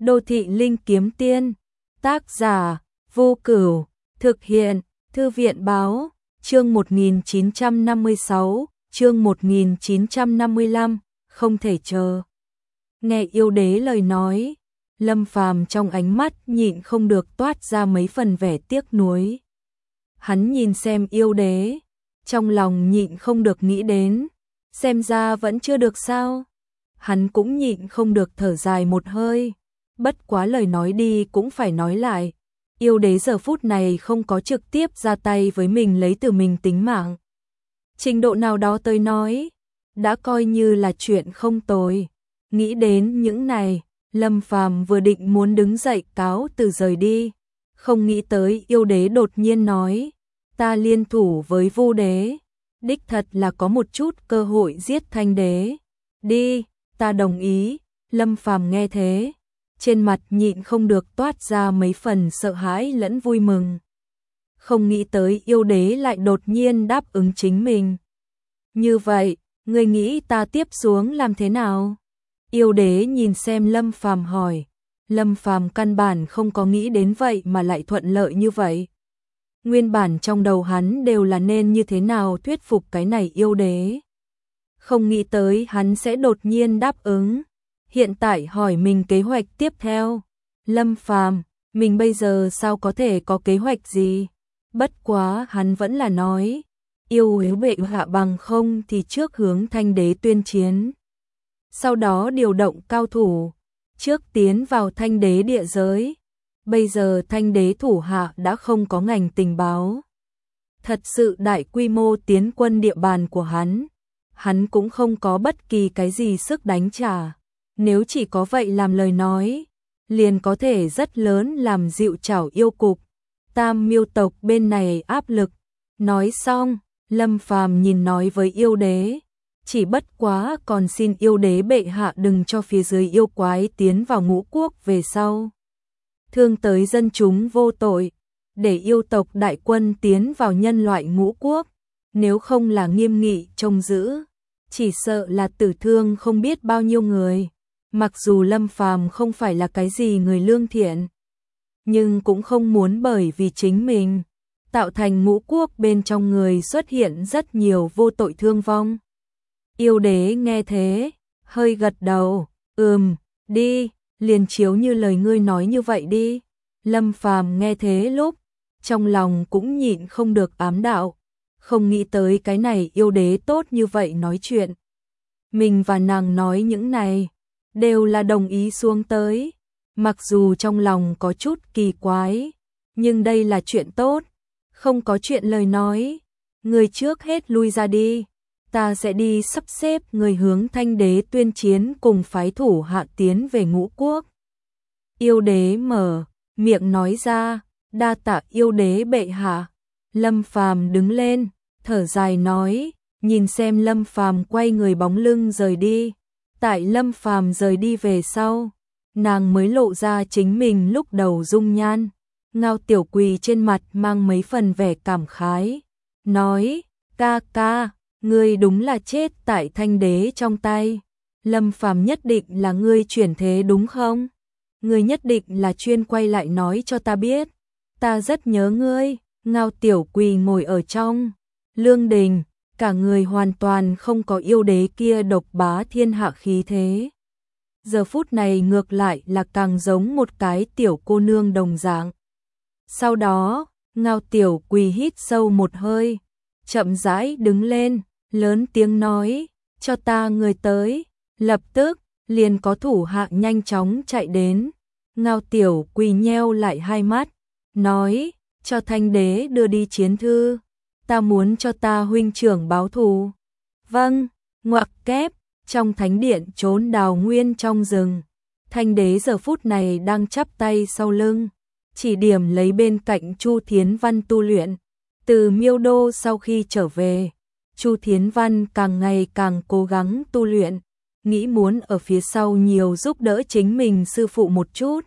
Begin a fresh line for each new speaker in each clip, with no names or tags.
Đô thị linh kiếm tiên, tác giả, Vô Cửu, thực hiện, Thư viện báo, chương 1956, chương 1955, không thể chờ. Nghe yêu đế lời nói, Lâm Phàm trong ánh mắt nhịn không được toát ra mấy phần vẻ tiếc nuối. Hắn nhìn xem yêu đế, trong lòng nhịn không được nghĩ đến, xem ra vẫn chưa được sao. Hắn cũng nhịn không được thở dài một hơi, bất quá lời nói đi cũng phải nói lại. Yêu đế giờ phút này không có trực tiếp ra tay với mình lấy từ mình tính mạng. Trình độ nào đó tới nói, đã coi như là chuyện không tồi. Nghĩ đến những này, Lâm Phàm vừa định muốn đứng dậy cáo từ rời đi. Không nghĩ tới yêu đế đột nhiên nói, ta liên thủ với Vu đế, đích thật là có một chút cơ hội giết Thanh đế. Đi, ta đồng ý. Lâm Phàm nghe thế, trên mặt nhịn không được toát ra mấy phần sợ hãi lẫn vui mừng. Không nghĩ tới yêu đế lại đột nhiên đáp ứng chính mình. Như vậy, ngươi nghĩ ta tiếp xuống làm thế nào? Yêu đế nhìn xem Lâm Phàm hỏi. Lâm Phàm căn bản không có nghĩ đến vậy mà lại thuận lợi như vậy. Nguyên bản trong đầu hắn đều là nên như thế nào thuyết phục cái này yêu đế. Không nghĩ tới hắn sẽ đột nhiên đáp ứng. Hiện tại hỏi mình kế hoạch tiếp theo. Lâm Phàm, mình bây giờ sao có thể có kế hoạch gì? Bất quá hắn vẫn là nói, yêu nếu bệ hạ bằng không thì trước hướng Thanh đế tuyên chiến. Sau đó điều động cao thủ, trước tiến vào Thanh đế địa giới. Bây giờ Thanh đế thủ hạ đã không có ngành tình báo. Thật sự đại quy mô tiến quân địa bàn của hắn cũng không có bất kỳ cái gì sức đánh trả. Nếu chỉ có vậy làm lời nói, liền có thể rất lớn làm dịu chảo yêu cục. Tam Miêu tộc bên này áp lực. Nói xong, Lâm Phàm nhìn nói với yêu đế, chỉ bất quá còn xin yêu đế bệ hạ đừng cho phía dưới yêu quái tiến vào ngũ quốc về sau. Thương tới dân chúng vô tội, để yêu tộc đại quân tiến vào nhân loại ngũ quốc, nếu không là nghiêm nghị trông giữ, chỉ sợ là tử thương không biết bao nhiêu người. Mặc dù Lâm Phàm không phải là cái gì người lương thiện, nhưng cũng không muốn bởi vì chính mình tạo thành ngũ quốc bên trong người xuất hiện rất nhiều vô tội thương vong. Yêu đế nghe thế, hơi gật đầu, đi, liền chiếu như lời ngươi nói như vậy đi. Lâm Phàm nghe thế lúc, trong lòng cũng nhịn không được ám đạo, không nghĩ tới cái này yêu đế tốt như vậy nói chuyện. Mình và nàng nói những này, đều là đồng ý xuống tới, mặc dù trong lòng có chút kỳ quái, nhưng đây là chuyện tốt, không có chuyện lời nói. Người trước hết lui ra đi, ta sẽ đi sắp xếp người hướng Thanh đế tuyên chiến cùng phái thủ hạ tiến về ngũ quốc. Yêu đế mở miệng nói ra, đa tạ yêu đế bệ hạ. Lâm Phàm đứng lên, thở dài nói, nhìn xem Lâm Phàm quay người bóng lưng rời đi. Tại Lâm Phàm rời đi về sau, nàng mới lộ ra chính mình lúc đầu dung nhan. Ngao Tiểu Quỳ trên mặt mang mấy phần vẻ cảm khái, nói, ca ca, ngươi đúng là chết tại Thanh đế trong tay. Lâm Phàm nhất định là ngươi chuyển thế đúng không? Ngươi nhất định là chuyên quay lại nói cho ta biết. Ta rất nhớ ngươi. Ngao Tiểu Quỳ ngồi ở trong lương đình, cả người hoàn toàn không có yêu đế kia độc bá thiên hạ khí thế. Giờ phút này ngược lại là càng giống một cái tiểu cô nương đồng dạng. Sau đó, Ngao Tiểu Quỳ hít sâu một hơi, chậm rãi đứng lên, lớn tiếng nói, cho ta người tới. Lập tức, liền có thủ hạ nhanh chóng chạy đến. Ngao Tiểu Quỳ nheo lại hai mắt, nói, cho Thanh đế đưa đi chiến thư. Ta muốn cho ta huynh trưởng báo thù. Vâng, ngoặc kép, trong thánh điện trốn đào nguyên trong rừng. Thanh đế giờ phút này đang chắp tay sau lưng, chỉ điểm lấy bên cạnh Chu Thiến Văn tu luyện. Từ Miêu Đô sau khi trở về, Chu Thiến Văn càng ngày càng cố gắng tu luyện, nghĩ muốn ở phía sau nhiều giúp đỡ chính mình sư phụ một chút.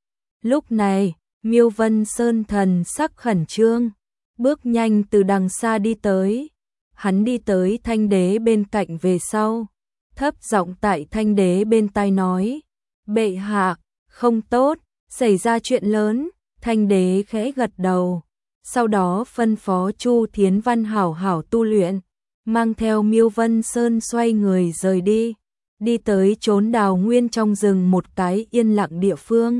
Lúc này, Miêu Vân Sơn thần sắc khẩn trương, bước nhanh từ đằng xa đi tới. Hắn đi tới Thanh đế bên cạnh về sau, thấp giọng tại Thanh đế bên tai nói, bệ hạ, Không tốt, xảy ra chuyện lớn, Thanh đế khẽ gật đầu. Sau đó phân phó Chu Thiến Văn hảo hảo tu luyện, mang theo Miêu Vân Sơn xoay người rời đi. Đi tới chốn đào nguyên trong rừng một cái yên lặng địa phương.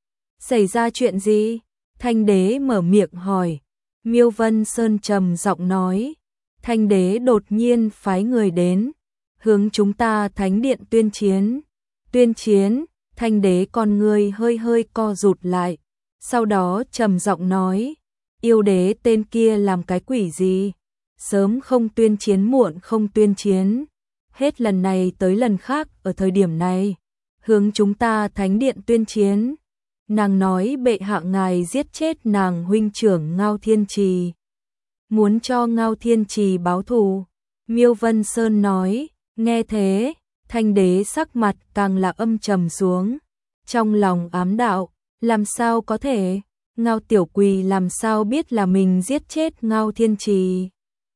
Xảy ra chuyện gì? Thanh đế mở miệng hỏi. Miêu Vân Sơn trầm giọng nói. Thanh đế đột nhiên phái người đến, hướng chúng ta thánh điện tuyên chiến. Tuyên chiến, Thanh đế con người hơi hơi co rụt lại. Sau đó trầm giọng nói. Yêu đế tên kia làm cái quỷ gì? Sớm không tuyên chiến muộn không tuyên chiến. Hết lần này tới lần khác ở thời điểm này, hướng chúng ta thánh điện tuyên chiến. Nàng nói bệ hạ ngài giết chết nàng huynh trưởng Ngao Thiên Trì, muốn cho Ngao Thiên Trì báo thù. Miêu Vân Sơn nói. Nghe thế, Thanh đế sắc mặt càng là âm trầm xuống. Trong lòng ám đạo, làm sao có thể? Ngao Tiểu Quỳ làm sao biết là mình giết chết Ngao Thiên Trì?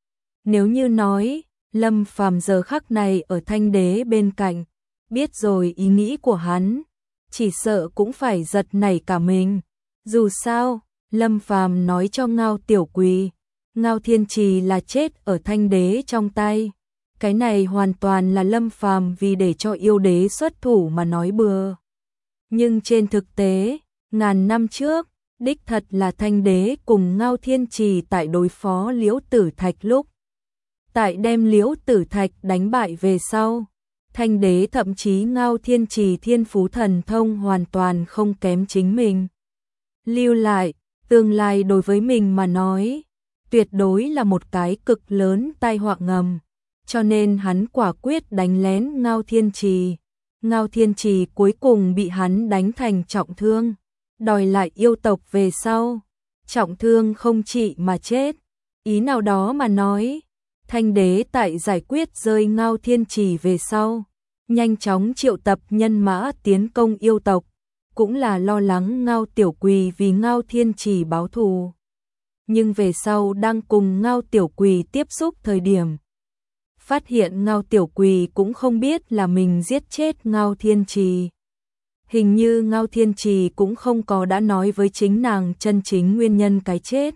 Nếu như nói, Lâm Phàm giờ khắc này ở Thanh đế bên cạnh, biết rồi ý nghĩ của hắn, chỉ sợ cũng phải giật nảy cả mình. Dù sao, Lâm Phàm nói cho Ngao Tiểu Quỳ, Ngao Thiên Trì là chết ở Thanh đế trong tay. Cái này hoàn toàn là Lâm Phàm vì để cho yêu đế xuất thủ mà nói bừa. Nhưng trên thực tế, ngàn năm trước, đích thật là Thanh đế cùng Ngao Thiên Trì tại đối phó Liễu Tử Thạch lúc. Tại đem Liễu Tử Thạch đánh bại về sau, Thanh đế thậm chí Ngao Thiên Trì thiên phú thần thông hoàn toàn không kém chính mình. Lưu lại, tương lai đối với mình mà nói, tuyệt đối là một cái cực lớn tai họa ngầm. Cho nên hắn quả quyết đánh lén Ngao Thiên Trì. Ngao Thiên Trì cuối cùng bị hắn đánh thành trọng thương, đòi lại yêu tộc về sau. Trọng thương không trị mà chết. Ý nào đó mà nói, Thanh đế tại giải quyết rơi Ngao Thiên Trì về sau, nhanh chóng triệu tập nhân mã tiến công yêu tộc, cũng là lo lắng Ngao Tiểu Quỳ vì Ngao Thiên Trì báo thù. Nhưng về sau đang cùng Ngao Tiểu Quỳ tiếp xúc thời điểm, phát hiện Ngao Tiểu Quỳ cũng không biết là mình giết chết Ngao Thiên Trì. Hình như Ngao Thiên Trì cũng không có đã nói với chính nàng chân chính nguyên nhân cái chết.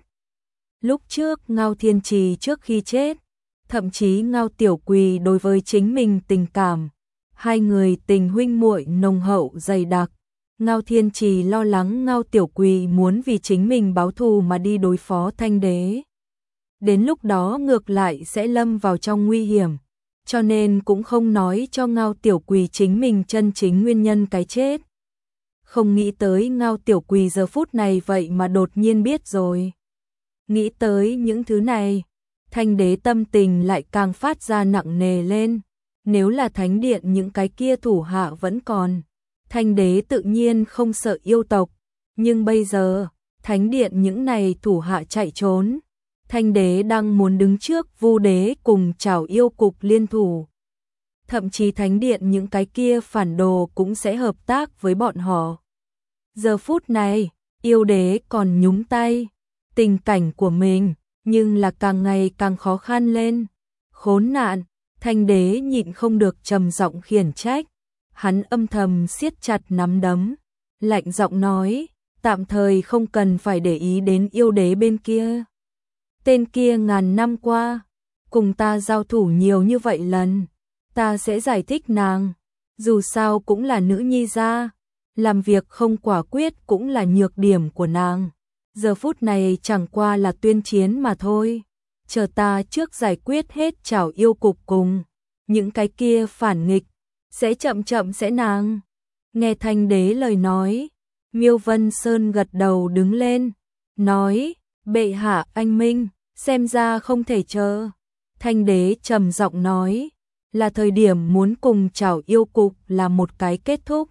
Lúc trước Ngao Thiên Trì trước khi chết, thậm chí Ngao Tiểu Quỳ đối với chính mình tình cảm, hai người tình huynh muội nồng hậu dày đặc. Ngao Thiên Trì lo lắng Ngao Tiểu Quỳ muốn vì chính mình báo thù mà đi đối phó Thanh đế. Đến lúc đó ngược lại sẽ lâm vào trong nguy hiểm, cho nên cũng không nói cho Ngao Tiểu Quỳ chính mình chân chính nguyên nhân cái chết. Không nghĩ tới Ngao Tiểu Quỳ giờ phút này vậy mà đột nhiên biết rồi. Nghĩ tới những thứ này, Thanh đế tâm tình lại càng phát ra nặng nề lên. Nếu là thánh điện những cái kia thủ hạ vẫn còn, Thanh đế tự nhiên không sợ yêu tộc. Nhưng bây giờ, thánh điện những này thủ hạ chạy trốn. Thanh đế đang muốn đứng trước Vu đế cùng Trảo Yêu cục liên thủ. Thậm chí thánh điện những cái kia phản đồ cũng sẽ hợp tác với bọn họ. Giờ phút này, yêu đế còn nhúng tay. Tình cảnh của mình, nhưng là càng ngày càng khó khăn lên. Khốn nạn, Thanh đế nhịn không được trầm giọng khiển trách. Hắn âm thầm siết chặt nắm đấm, lạnh giọng nói, tạm thời không cần phải để ý đến yêu đế bên kia. Tên kia ngàn năm qua, cùng ta giao thủ nhiều như vậy lần, ta sẽ giải thích nàng. Dù sao cũng là nữ nhi gia, làm việc không quả quyết cũng là nhược điểm của nàng. Giờ phút này chẳng qua là tuyên chiến mà thôi. Chờ ta trước giải quyết hết Trảo Yêu cục cùng những cái kia phản nghịch, sẽ chậm chậm sẽ nàng. Nghe Thanh đế lời nói, Miêu Vân Sơn gật đầu đứng lên, nói, bệ hạ anh minh, xem ra không thể chờ. Thanh đế trầm giọng nói, là thời điểm muốn cùng Trảo Yêu cục là một cái kết thúc.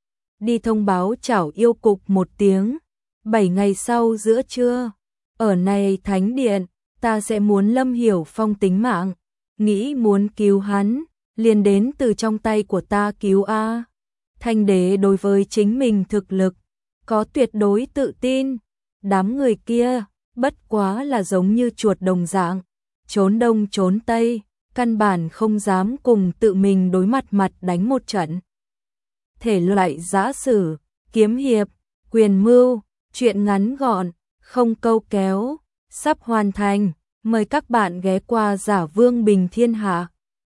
Đi thông báo Trảo Yêu cục một tiếng, 7 ngày sau giữa trưa, ở này thánh điện, ta sẽ muốn Lâm Hiểu Phong tính mạng, nghĩ muốn cứu hắn, liền đến từ trong tay của ta cứu a. Thanh đế đối với chính mình thực lực có tuyệt đối tự tin. Đám người kia bất quá là giống như chuột đồng dạng, trốn đông trốn tây, căn bản không dám cùng tự mình đối mặt đánh một trận. Thể loại giã sử, kiếm hiệp, quyền mưu, truyện ngắn gọn, không câu kéo, sắp hoàn thành. Mời các bạn ghé qua Giả Vương Bình Thiên Hạ.